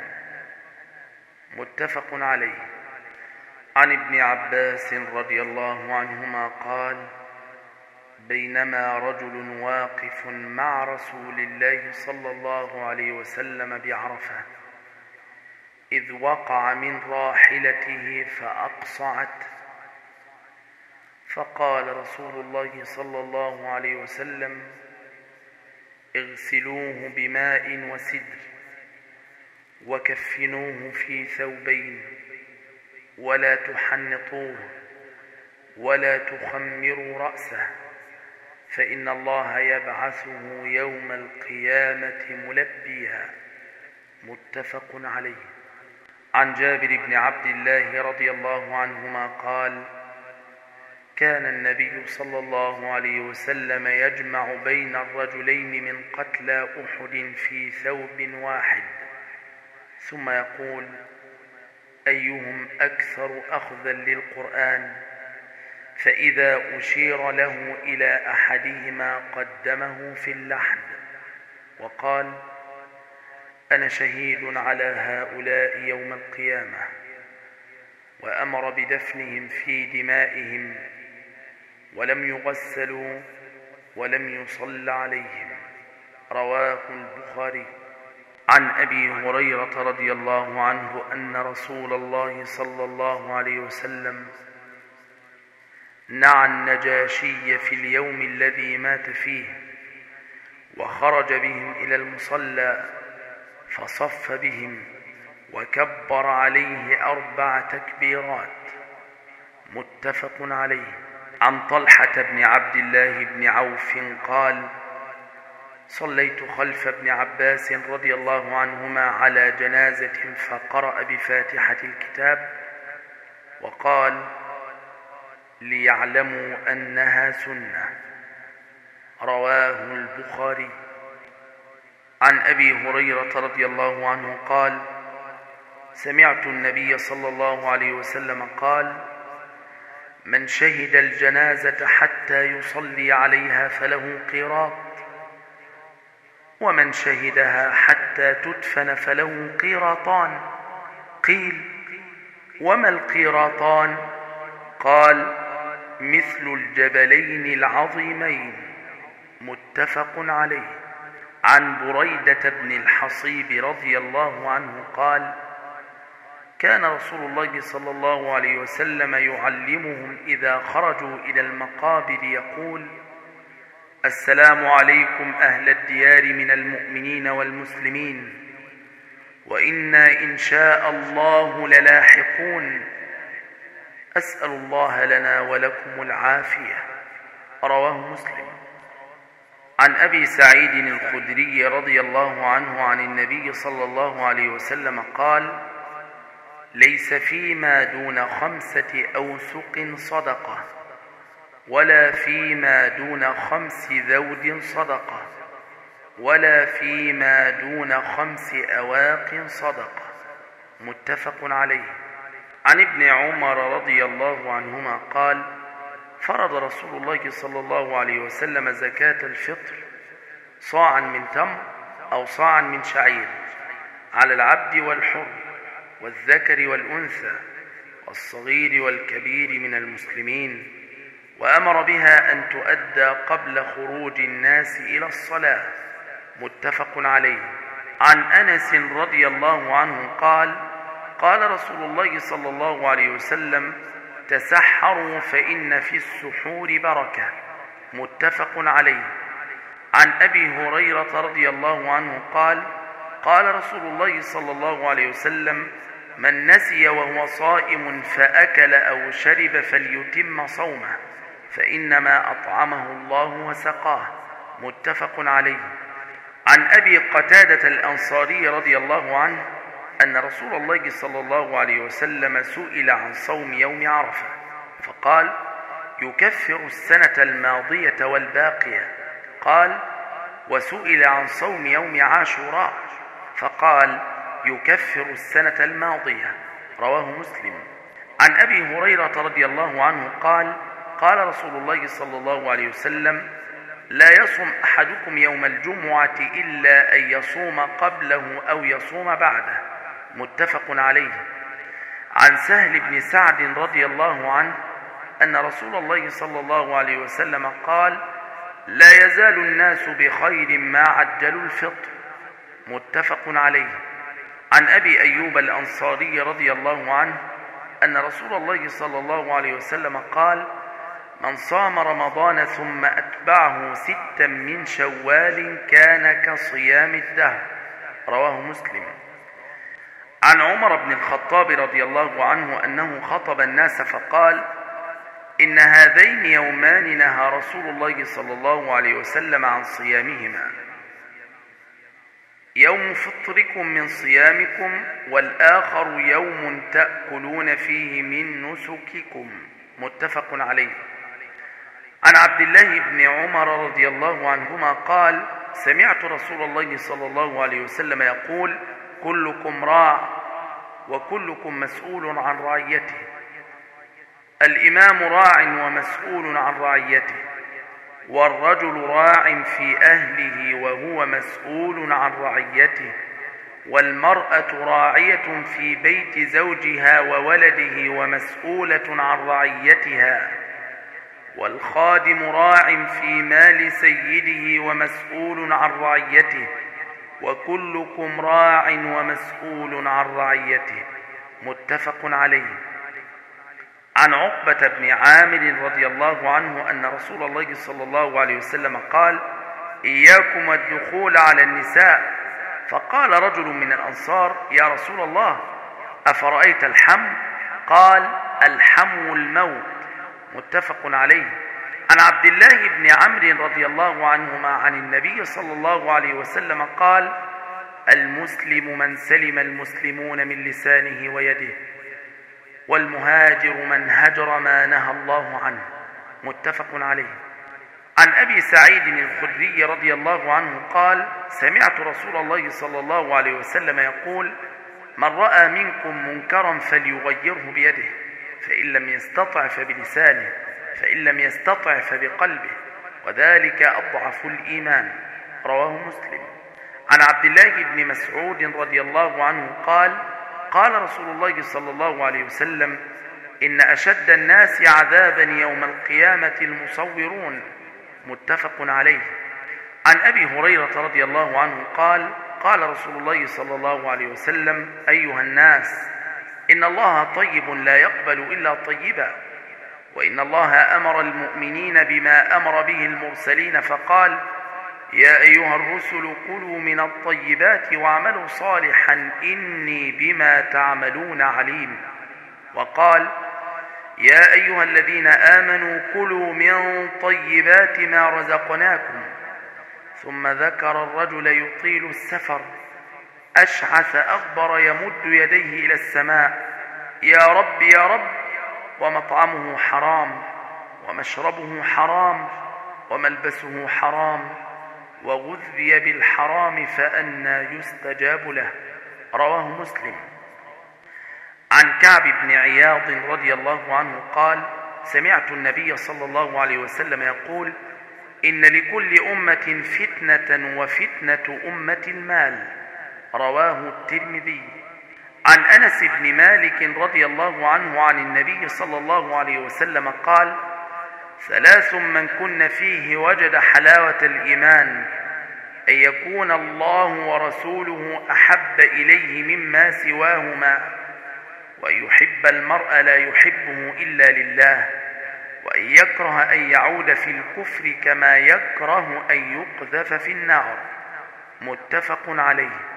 متفق عليه. عن ابن عباس رضي الله عنهما قال: بينما رجل واقف مع رسول الله صلى الله عليه وسلم بعرفة إذ وقع من راحلته فأقصعت، فقال رسول الله صلى الله عليه وسلم: اغسلوه بماء وسدر، وكفنوه في ثوبين، ولا تحنطوه، ولا تخمروا رأسه، فإن الله يبعثه يوم القيامة ملبيا. متفق عليه. عن جابر بن عبد الله رضي الله عنهما قال: كان النبي صلى الله عليه وسلم يجمع بين الرجلين من قتلى أحد في ثوب واحد، ثم يقول: أيهم أكثر أخذا للقرآن؟ فإذا أشير له إلى أحدهما قدمه في اللحد وقال: أنا شهيد على هؤلاء يوم القيامة، وأمر بدفنهم في دمائهم، ولم يغسلوا ولم يصل عليهم. رواه البخاري. عن أبي هريرة رضي الله عنه أن رسول الله صلى الله عليه وسلم نعى النجاشي في اليوم الذي مات فيه، وخرج بهم إلى المصلى فصف بهم وكبر عليه أربع تكبيرات. متفق عليه. عن طلحة بن عبد الله بن عوف قال: صليت خلف ابن عباس رضي الله عنهما على جنازة فقرأ بفاتحة الكتاب وقال: ليعلموا أنها سنة. رواه البخاري. عن أبي هريرة رضي الله عنه قال: سمعت النبي صلى الله عليه وسلم قال: من شهد الجنازة حتى يصلي عليها فله قيراط، ومن شهدها حتى تدفن فله قيراطان. قيل: وما القيراطان؟ قال: مثل الجبلين العظيمين. متفق عليه. عن بريدة بن الحصيب رضي الله عنه قال: كان رسول الله صلى الله عليه وسلم يعلمهم إذا خرجوا إلى المقابر يقول: السلام عليكم أهل الديار من المؤمنين والمسلمين، وإنا إن شاء الله للاحقون. أسأل الله لنا ولكم العافية. رواه مسلم. عن أبي سعيد الخدري رضي الله عنه عن النبي صلى الله عليه وسلم قال: ليس فيما دون خمسة أوسق صدقة، ولا فيما دون خمس ذود صدقة، ولا فيما دون خمس أواق صدقة. متفق عليه. عن ابن عمر رضي الله عنهما قال: فرض رسول الله صلى الله عليه وسلم زكاة الفطر صاعا من تمر أو صاعا من شعير على العبد والحر والذكر والأنثى والصغير والكبير من المسلمين، وأمر بها أن تؤدى قبل خروج الناس إلى الصلاة. متفق عليه. عن أنس رضي الله عنه قال: قال رسول الله صلى الله عليه وسلم: تسحروا فإن في السحور بركة. متفق عليه. عن أبي هريرة رضي الله عنه قال: قال رسول الله صلى الله عليه وسلم: من نسي وهو صائم فأكل أو شرب فليتم صومه، فإنما أطعمه الله وسقاه. متفق عليه. عن أبي قتادة الأنصاري رضي الله عنه أن رسول الله صلى الله عليه وسلم سئل عن صوم يوم عرفة فقال: يكفر السنة الماضية والباقية. قال: وسئل عن صوم يوم عاشوراء فقال: يكفر السنة الماضية. رواه مسلم. عن أبي هريرة رضي الله عنه قال: قال رسول الله صلى الله عليه وسلم: لا يصوم أحدكم يوم الجمعة إلا أن يصوم قبله أو يصوم بعده. متفق عليه. عن سهل بن سعد رضي الله عنه أن رسول الله صلى الله عليه وسلم قال: لا يزال الناس بخير ما عجلوا الفطر. متفق عليه. عن أبي أيوب الأنصاري رضي الله عنه أن رسول الله صلى الله عليه وسلم قال: من صام رمضان ثم أتبعه ستا من شوال كان كصيام الدهر. رواه مسلم. عن عمر بن الخطاب رضي الله عنه أنه خطب الناس فقال: إن هذين يومان نهى رسول الله صلى الله عليه وسلم عن صيامهما: يوم فطركم من صيامكم، والآخر يوم تأكلون فيه من نسككم. متفق عليه. عن عبد الله بن عمر رضي الله عنهما قال: سمعت رسول الله صلى الله عليه وسلم يقول: كلكم راع وكلكم مسؤول عن رعيته. الإمام راع ومسؤول عن رعيته، والرجل راع في أهله وهو مسؤول عن رعيته، والمرأة راعية في بيت زوجها وولده ومسؤولة عن رعيتها، والخادم راع في مال سيده ومسؤول عن رعيته، وكلكم راع ومسؤول عن رعيته. متفق عليه. عن عقبة بن عامر رضي الله عنه أن رسول الله صلى الله عليه وسلم قال: إياكم والدخول على النساء. فقال رجل من الأنصار: يا رسول الله، أفرأيت الحم؟ قال: الحم الموت. متفق عليه. عن عبد الله بن عمرو رضي الله عنهما عن النبي صلى الله عليه وسلم قال: المسلم من سلم المسلمون من لسانه ويده، والمهاجر من هجر ما نهى الله عنه. متفق عليه. عن أبي سعيد الخدري رضي الله عنه قال: سمعت رسول الله صلى الله عليه وسلم يقول: من رأى منكم منكرا فليغيره بيده، فإن لم يستطع فبلسانه، فإن لم يستطع فبقلبه، وذلك أضعف الإيمان. رواه مسلم. عن عبد الله بن مسعود رضي الله عنه قال: قال رسول الله صلى الله عليه وسلم: إن أشد الناس عذابا يوم القيامة المصورون. متفق عليه. عن أبي هريرة رضي الله عنه قال: قال رسول الله صلى الله عليه وسلم: أيها الناس، إن الله طيب لا يقبل إلا طيبا، وإن الله أمر المؤمنين بما أمر به المرسلين فقال: يا أيها الرسل كلوا من الطيبات واعملوا صالحا إني بما تعملون عليم. وقال: يا أيها الذين آمنوا كلوا من طيبات ما رزقناكم. ثم ذكر الرجل يطيل السفر أشعث أغبر يمد يديه إلى السماء: يا رب يا رب، ومطعمه حرام، ومشربه حرام، وملبسه حرام، وغذي بالحرام فأنى يستجاب له. رواه مسلم. عن كعب بن عياض رضي الله عنه قال: سمعت النبي صلى الله عليه وسلم يقول: إن لكل أمة فتنة وفتنة أمة المال. رواه الترمذي. عن أنس بن مالك رضي الله عنه عن النبي صلى الله عليه وسلم قال: ثلاث من كن فيه وجد حلاوة الإيمان: أن يكون الله ورسوله أحب إليه مما سواهما، وأن يحب المرء لا يحبه إلا لله، وأن يكره أن يعود في الكفر كما يكره أن يقذف في النار. متفق عليه.